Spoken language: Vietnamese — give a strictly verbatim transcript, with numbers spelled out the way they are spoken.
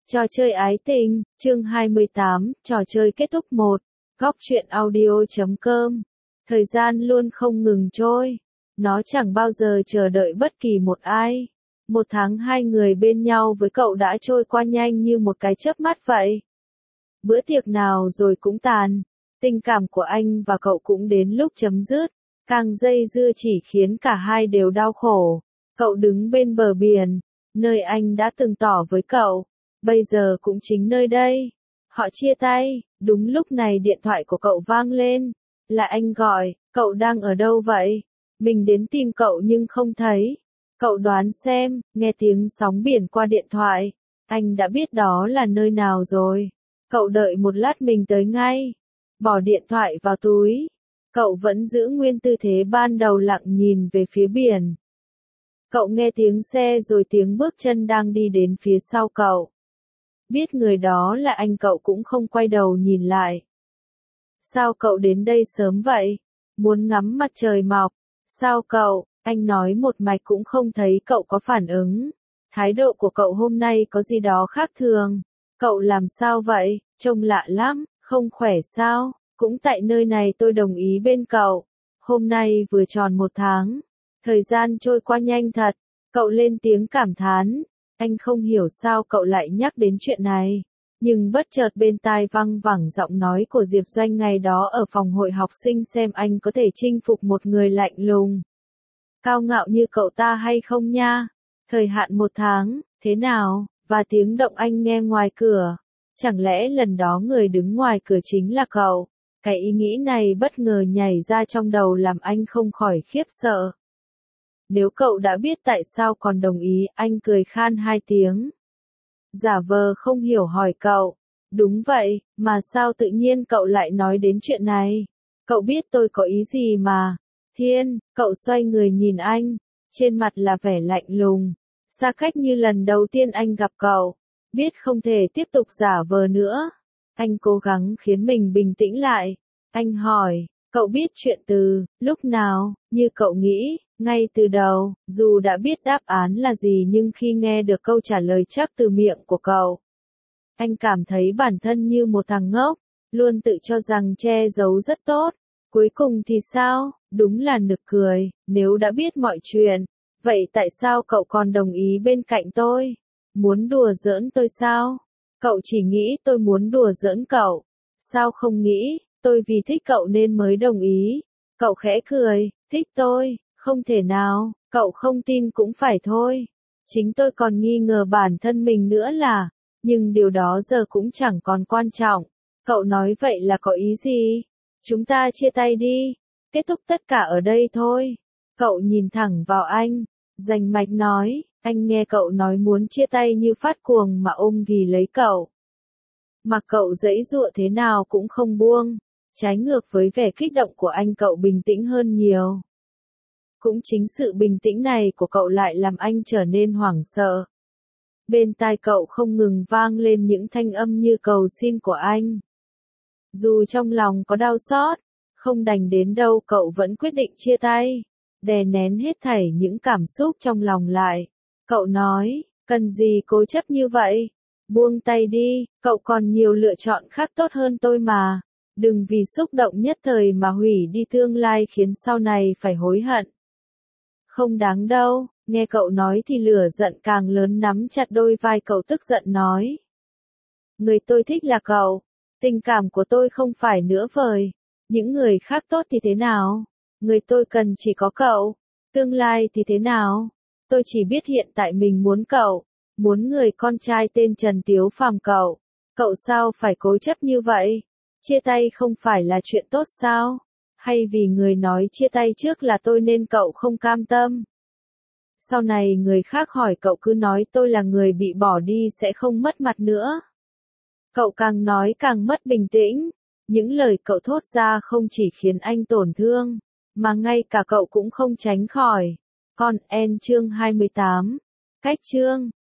Trò chơi ái tình, chương hai mươi tám, trò chơi kết thúc một. Góc truyện audio chấm com. Thời gian luôn không ngừng trôi. Nó chẳng bao giờ chờ đợi bất kỳ một ai. Một tháng hai người bên nhau với cậu đã trôi qua nhanh như một cái chớp mắt vậy. Bữa tiệc nào rồi cũng tàn. Tình cảm của anh và cậu cũng đến lúc chấm dứt. Càng dây dưa chỉ khiến cả hai đều đau khổ. Cậu đứng bên bờ biển, nơi anh đã từng tỏ với cậu. Bây giờ cũng chính nơi đây. Họ chia tay, đúng lúc này điện thoại của cậu vang lên. Là anh gọi, cậu đang ở đâu vậy? Mình đến tìm cậu nhưng không thấy. Cậu đoán xem, nghe tiếng sóng biển qua điện thoại. Anh đã biết đó là nơi nào rồi. Cậu đợi một lát mình tới ngay. Bỏ điện thoại vào túi. Cậu vẫn giữ nguyên tư thế ban đầu lặng nhìn về phía biển. Cậu nghe tiếng xe rồi tiếng bước chân đang đi đến phía sau cậu. Biết người đó là anh cậu cũng không quay đầu nhìn lại. Sao cậu đến đây sớm vậy? Muốn ngắm mặt trời mọc. Sao cậu? Anh nói một mạch cũng không thấy cậu có phản ứng. Thái độ của cậu hôm nay có gì đó khác thường. Cậu làm sao vậy? Trông lạ lắm, không khỏe sao? Cũng tại nơi này tôi đồng ý bên cậu. Hôm nay vừa tròn một tháng. Thời gian trôi qua nhanh thật. Cậu lên tiếng cảm thán. Anh không hiểu sao cậu lại nhắc đến chuyện này. Nhưng bất chợt bên tai văng vẳng giọng nói của Diệp Doanh ngày đó ở phòng hội học sinh xem anh có thể chinh phục một người lạnh lùng. Cao ngạo như cậu ta hay không nha? Thời hạn một tháng, thế nào? Và tiếng động anh nghe ngoài cửa. Chẳng lẽ lần đó người đứng ngoài cửa chính là cậu? Cái ý nghĩ này bất ngờ nhảy ra trong đầu làm anh không khỏi khiếp sợ. Nếu cậu đã biết tại sao còn đồng ý, anh cười khan hai tiếng. Giả vờ không hiểu hỏi cậu. Đúng vậy, mà sao tự nhiên cậu lại nói đến chuyện này? Cậu biết tôi có ý gì mà. Thiên, cậu xoay người nhìn anh. Trên mặt là vẻ lạnh lùng. Xa cách như lần đầu tiên anh gặp cậu. Biết không thể tiếp tục giả vờ nữa. Anh cố gắng khiến mình bình tĩnh lại. Anh hỏi, cậu biết chuyện từ lúc nào, như cậu nghĩ, ngay từ đầu, dù đã biết đáp án là gì nhưng khi nghe được câu trả lời chắc từ miệng của cậu. Anh cảm thấy bản thân như một thằng ngốc, luôn tự cho rằng che giấu rất tốt. Cuối cùng thì sao? Đúng là nực cười, nếu đã biết mọi chuyện. Vậy tại sao cậu còn đồng ý bên cạnh tôi? Muốn đùa giỡn tôi sao? Cậu chỉ nghĩ tôi muốn đùa giỡn cậu. Sao không nghĩ, tôi vì thích cậu nên mới đồng ý. Cậu khẽ cười, thích tôi, không thể nào, cậu không tin cũng phải thôi. Chính tôi còn nghi ngờ bản thân mình nữa là, nhưng điều đó giờ cũng chẳng còn quan trọng. Cậu nói vậy là có ý gì? Chúng ta chia tay đi, kết thúc tất cả ở đây thôi. Cậu nhìn thẳng vào anh, rành mạch nói, anh nghe cậu nói muốn chia tay như phát cuồng mà ôm ghì lấy cậu. Mà cậu giãy giụa thế nào cũng không buông. Trái ngược với vẻ kích động của anh, cậu bình tĩnh hơn nhiều. Cũng chính sự bình tĩnh này của cậu lại làm anh trở nên hoảng sợ. Bên tai cậu không ngừng vang lên những thanh âm như cầu xin của anh. Dù trong lòng có đau xót, không đành đến đâu cậu vẫn quyết định chia tay. Đè nén hết thảy những cảm xúc trong lòng lại. Cậu nói, cần gì cố chấp như vậy? Buông tay đi, cậu còn nhiều lựa chọn khác tốt hơn tôi mà. Đừng vì xúc động nhất thời mà hủy đi tương lai khiến sau này phải hối hận. Không đáng đâu, nghe cậu nói thì lửa giận càng lớn nắm chặt đôi vai cậu tức giận nói. Người tôi thích là cậu, tình cảm của tôi không phải nữa vời, những người khác tốt thì thế nào? Người tôi cần chỉ có cậu, tương lai thì thế nào? Tôi chỉ biết hiện tại mình muốn cậu, muốn người con trai tên Trần Tiếu Phàm cậu. Cậu sao phải cố chấp như vậy? Chia tay không phải là chuyện tốt sao? Hay vì người nói chia tay trước là tôi nên cậu không cam tâm? Sau này người khác hỏi cậu cứ nói tôi là người bị bỏ đi sẽ không mất mặt nữa. Cậu càng nói càng mất bình tĩnh. Những lời cậu thốt ra không chỉ khiến anh tổn thương, mà ngay cả cậu cũng không tránh khỏi. Con en chương hai mươi tám. Cách chương